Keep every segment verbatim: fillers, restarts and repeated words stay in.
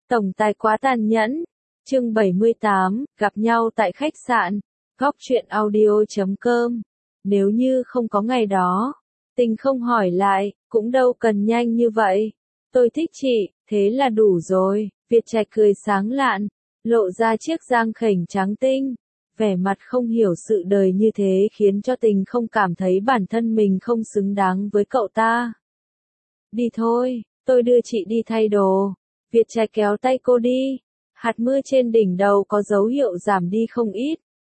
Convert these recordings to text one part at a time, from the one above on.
Tổng tài quá tàn nhẫn. Chương bảy mươi tám, gặp nhau tại khách sạn. Góc truyện audio chấm com. Nếu như không có ngày đó, Tình không hỏi lại, cũng đâu cần nhanh như vậy. Tôi thích chị, thế là đủ rồi. Việt Trạch cười sáng lạn, lộ ra chiếc răng khểnh trắng tinh. Vẻ mặt không hiểu sự đời như thế khiến cho Tình không cảm thấy bản thân mình không xứng đáng với cậu ta. Đi thôi, tôi đưa chị đi thay đồ. Việt Trạch kéo tay cô đi. Hạt mưa trên đỉnh đầu có dấu hiệu giảm đi không ít.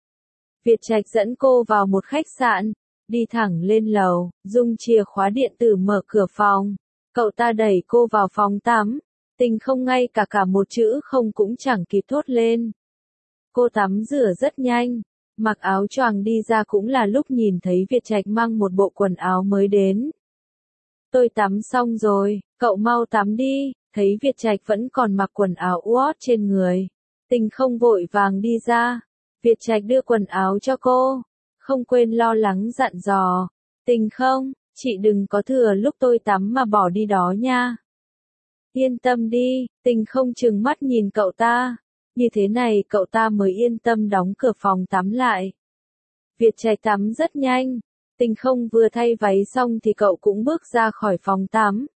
Việt Trạch dẫn cô vào một khách sạn, đi thẳng lên lầu, dùng chìa khóa điện tử mở cửa phòng. Cậu ta đẩy cô vào phòng tắm. Tình không ngay cả cả một chữ không cũng chẳng kịp thốt lên. Cô tắm rửa rất nhanh, mặc áo choàng đi ra cũng là lúc nhìn thấy Việt Trạch mang một bộ quần áo mới đến. Tôi tắm xong rồi, cậu mau tắm đi. Thấy Việt Trạch vẫn còn mặc quần áo uót trên người, Tình không vội vàng đi ra. Việt Trạch đưa quần áo cho cô, không quên lo lắng dặn dò. Tình không, chị đừng có thừa lúc tôi tắm mà bỏ đi đó nha. Yên tâm đi, Tình không trừng mắt nhìn cậu ta. Như thế này cậu ta mới yên tâm đóng cửa phòng tắm lại. Việt Trạch tắm rất nhanh. Tình không vừa thay váy xong thì cậu cũng bước ra khỏi phòng tắm.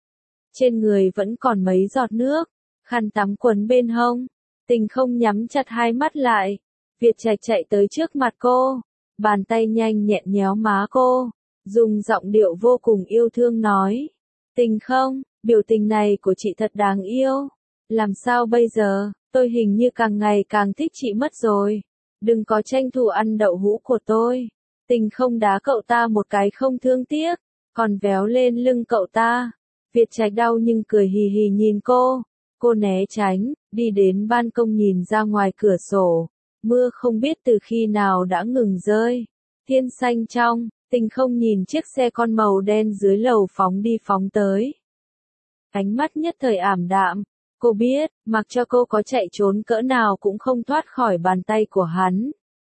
Trên người vẫn còn mấy giọt nước, khăn tắm quấn bên hông. Tình không nhắm chặt hai mắt lại. Việt Trạch chạy tới trước mặt cô, bàn tay nhanh nhẹn nhéo má cô, dùng giọng điệu vô cùng yêu thương nói. Tình không, biểu tình này của chị thật đáng yêu. Làm sao bây giờ, tôi hình như càng ngày càng thích chị mất rồi. Đừng có tranh thủ ăn đậu hũ của tôi. Tình không đá cậu ta một cái không thương tiếc, còn véo lên lưng cậu ta. Việt Trạch đau nhưng cười hì hì nhìn cô. Cô né tránh, đi đến ban công nhìn ra ngoài cửa sổ. Mưa không biết từ khi nào đã ngừng rơi. Thiên xanh trong, Tình không nhìn chiếc xe con màu đen dưới lầu phóng đi phóng tới. Ánh mắt nhất thời ảm đạm. Cô biết, mặc cho cô có chạy trốn cỡ nào cũng không thoát khỏi bàn tay của hắn.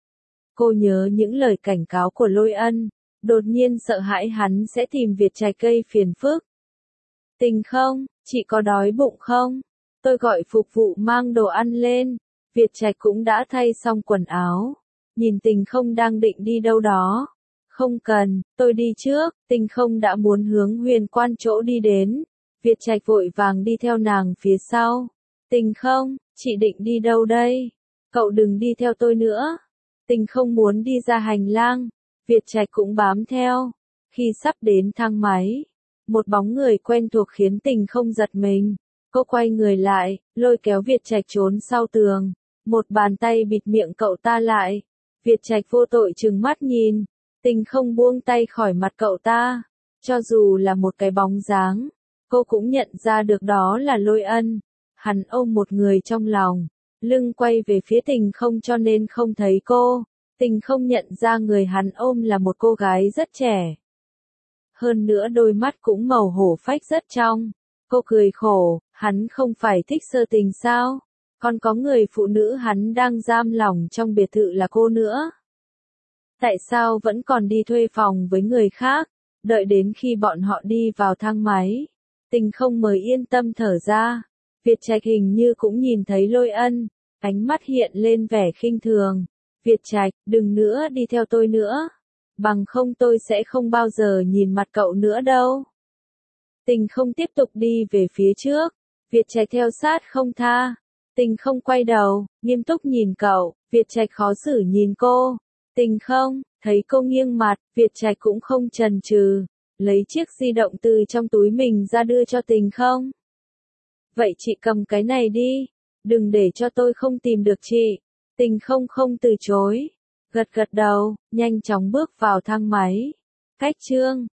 Cô nhớ những lời cảnh cáo của Lôi Ân, đột nhiên sợ hãi hắn sẽ tìm Việt Trạch gây phiền phức. Tình không, chị có đói bụng không? Tôi gọi phục vụ mang đồ ăn lên. Việt Trạch cũng đã thay xong quần áo. Nhìn Tình không đang định đi đâu đó. Không cần, tôi đi trước. Tình không đã muốn hướng Huyền Quan chỗ đi đến. Việt Trạch vội vàng đi theo nàng phía sau. Tình không, chị định đi đâu đây? Cậu đừng đi theo tôi nữa. Tình không muốn đi ra hành lang. Việt Trạch cũng bám theo. Khi sắp đến thang máy, một bóng người quen thuộc khiến Tình không giật mình. Cô quay người lại, lôi kéo Việt Trạch trốn sau tường. Một bàn tay bịt miệng cậu ta lại. Việt Trạch vô tội trừng mắt nhìn. Tình không buông tay khỏi mặt cậu ta. Cho dù là một cái bóng dáng, cô cũng nhận ra được đó là Lôi Ân. Hắn ôm một người trong lòng, lưng quay về phía Tình không cho nên không thấy cô. Tình không nhận ra người hắn ôm là một cô gái rất trẻ. Hơn nữa đôi mắt cũng màu hổ phách rất trong. Cô cười khổ, hắn không phải thích Sơ Tình sao? Còn có người phụ nữ hắn đang giam lòng trong biệt thự là cô nữa. Tại sao vẫn còn đi thuê phòng với người khác? Đợi đến khi bọn họ đi vào thang máy, Tình không mới yên tâm thở ra. Việt Trạch hình như cũng nhìn thấy Lôi Ân, ánh mắt hiện lên vẻ khinh thường. Việt Trạch, đừng nữa đi theo tôi nữa. Bằng không tôi sẽ không bao giờ nhìn mặt cậu nữa đâu. Tình không tiếp tục đi về phía trước. Việt Trạch theo sát không tha. Tình không quay đầu, nghiêm túc nhìn cậu. Việt Trạch khó xử nhìn cô. Tình không, thấy cô nghiêng mặt, Việt Trạch cũng không chần chừ, lấy chiếc di động từ trong túi mình ra đưa cho Tình không. Vậy chị cầm cái này đi, đừng để cho tôi không tìm được chị. Tình không không từ chối, gật gật đầu, nhanh chóng bước vào thang máy. Cách chương